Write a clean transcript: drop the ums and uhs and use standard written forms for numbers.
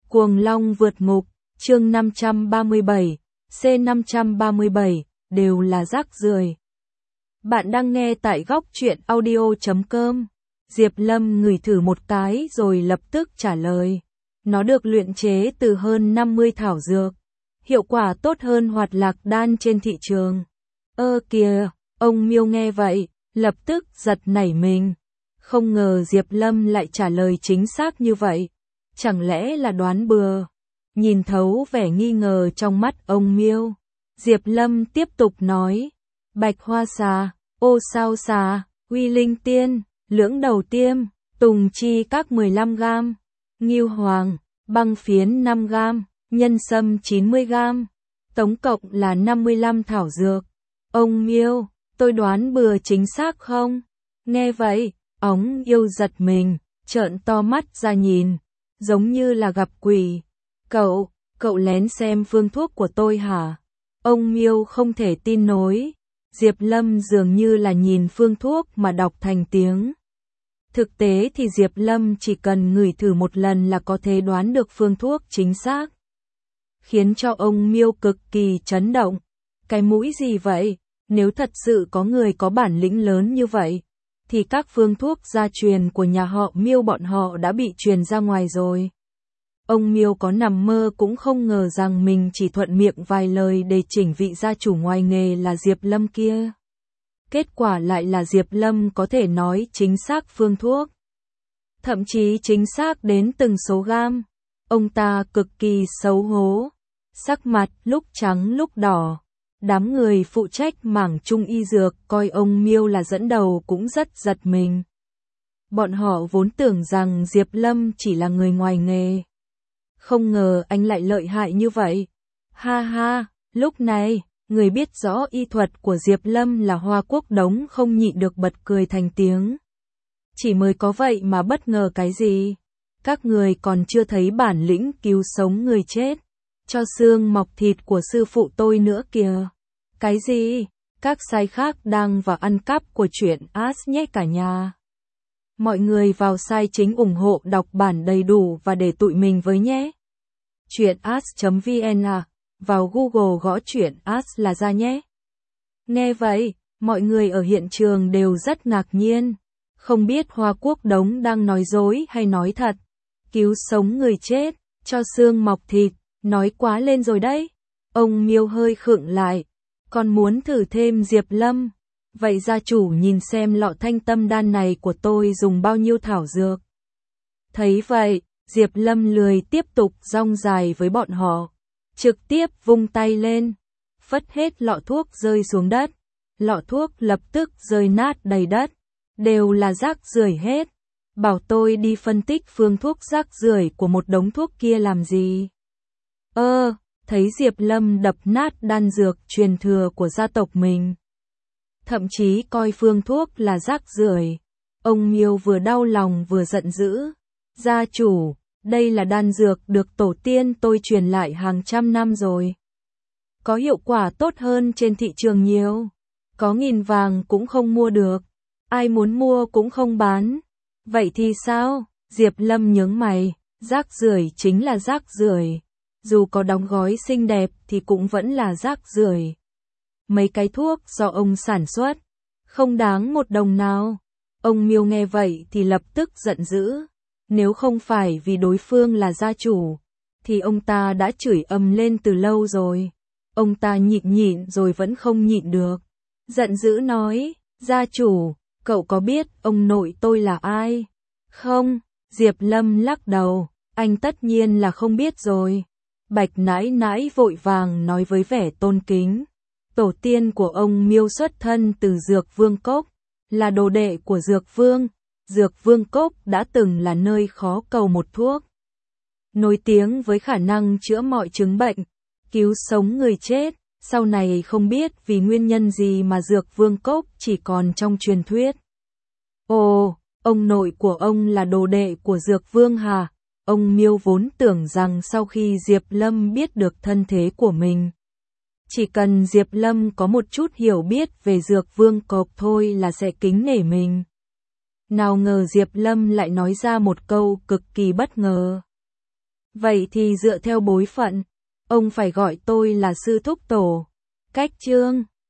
Cuồng Long vượt ngục, chương 537, C537, đều là rác rưởi. Bạn đang nghe tại góc truyện audio.com. Diệp Lâm ngửi thử một cái rồi lập tức trả lời. Nó được luyện chế từ hơn 50 thảo dược. Hiệu quả tốt hơn hoạt lạc đan trên thị trường. Kìa, ông Miêu nghe vậy, lập tức giật nảy mình. Không ngờ Diệp Lâm lại trả lời chính xác như vậy. Chẳng lẽ là đoán bừa? Nhìn thấu vẻ nghi ngờ trong mắt ông Miêu, Diệp Lâm tiếp tục nói. Bạch hoa xà, ô sao xà, uy linh tiên, lưỡng đầu tiêm, tùng chi các 15 gam, ngưu hoàng, băng phiến 5 gam, nhân sâm 90 gam, tổng cộng là 55 thảo dược. Ông Miêu, tôi đoán bừa chính xác không? Nghe vậy, ống yêu giật mình, trợn to mắt ra nhìn, giống như là gặp quỷ. Cậu lén xem phương thuốc của tôi hả? Ông Miêu không thể tin nổi. Diệp Lâm dường như là nhìn phương thuốc mà đọc thành tiếng. Thực tế thì Diệp Lâm chỉ cần ngửi thử một lần là có thể đoán được phương thuốc chính xác. Khiến cho ông Miêu cực kỳ chấn động. Cái mũi gì vậy? Nếu thật sự có người có bản lĩnh lớn như vậy, thì các phương thuốc gia truyền của nhà họ Miêu bọn họ đã bị truyền ra ngoài rồi. Ông Miêu có nằm mơ cũng không ngờ rằng mình chỉ thuận miệng vài lời để chỉnh vị gia chủ ngoài nghề là Diệp Lâm kia. Kết quả lại là Diệp Lâm có thể nói chính xác phương thuốc. Thậm chí chính xác đến từng số gam. Ông ta cực kỳ xấu hổ. Sắc mặt lúc trắng lúc đỏ. Đám người phụ trách mảng trung y dược coi ông Miêu là dẫn đầu cũng rất giật mình. Bọn họ vốn tưởng rằng Diệp Lâm chỉ là người ngoài nghề. Không ngờ anh lại lợi hại như vậy. Ha ha, lúc này, người biết rõ y thuật của Diệp Lâm là Hoa Quốc Đống không nhịn được bật cười thành tiếng. Chỉ mới có vậy mà bất ngờ cái gì? Các người còn chưa thấy bản lĩnh cứu sống người chết, cho xương mọc thịt của sư phụ tôi nữa kìa. Cái gì? Các sai khác đang vào ăn cắp của truyện As nhé cả nhà. Mọi người vào sai chính ủng hộ đọc bản đầy đủ và để tụi mình với nhé. Truyện as.vn vào Google gõ truyện as là ra nhé. Nghe vậy, mọi người ở hiện trường đều rất ngạc nhiên. Không biết Hoa Quốc Đống đang nói dối hay nói thật. Cứu sống người chết, cho xương mọc thịt, nói quá lên rồi đấy. Ông Miêu hơi khựng lại. Còn muốn thử thêm Diệp Lâm. Vậy gia chủ nhìn xem lọ thanh tâm đan này của tôi dùng bao nhiêu thảo dược. Thấy vậy, Diệp Lâm lười tiếp tục rong dài với bọn họ. Trực tiếp vung tay lên. Phất hết lọ thuốc rơi xuống đất. Lọ thuốc lập tức rơi nát đầy đất. Đều là rác rưởi hết. Bảo tôi đi phân tích phương thuốc rác rưởi của một đống thuốc kia làm gì? Thấy Diệp Lâm đập nát đan dược truyền thừa của gia tộc mình. Thậm chí coi phương thuốc là rác rưởi. Ông Miêu vừa đau lòng vừa giận dữ. Gia chủ, đây là đan dược được tổ tiên tôi truyền lại hàng trăm năm rồi. Có hiệu quả tốt hơn trên thị trường nhiều. Có nghìn vàng cũng không mua được. Ai muốn mua cũng không bán. Vậy thì sao? Diệp Lâm nhướng mày. Rác rưởi chính là rác rưởi. Dù có đóng gói xinh đẹp thì cũng vẫn là rác rưởi. Mấy cái thuốc do ông sản xuất, không đáng một đồng nào. Ông Miêu nghe vậy thì lập tức giận dữ. Nếu không phải vì đối phương là gia chủ, thì ông ta đã chửi ầm lên từ lâu rồi. Ông ta nhịn rồi vẫn không nhịn được. Giận dữ nói, gia chủ, cậu có biết ông nội tôi là ai? Không, Diệp Lâm lắc đầu, anh tất nhiên là không biết rồi. Bạch nãi nãi vội vàng nói với vẻ tôn kính. Tổ tiên của ông Miêu xuất thân từ Dược Vương Cốc, là đồ đệ của Dược Vương. Dược Vương Cốc đã từng là nơi khó cầu một thuốc. Nổi tiếng với khả năng chữa mọi chứng bệnh, cứu sống người chết. Sau này không biết vì nguyên nhân gì mà Dược Vương Cốc chỉ còn trong truyền thuyết. Ồ, ông nội của ông là đồ đệ của Dược Vương hả? Ông Miêu vốn tưởng rằng sau khi Diệp Lâm biết được thân thế của mình, chỉ cần Diệp Lâm có một chút hiểu biết về Dược Vương Cốc thôi là sẽ kính nể mình. Nào ngờ Diệp Lâm lại nói ra một câu cực kỳ bất ngờ. Vậy thì dựa theo bối phận, ông phải gọi tôi là sư thúc tổ. Cách chương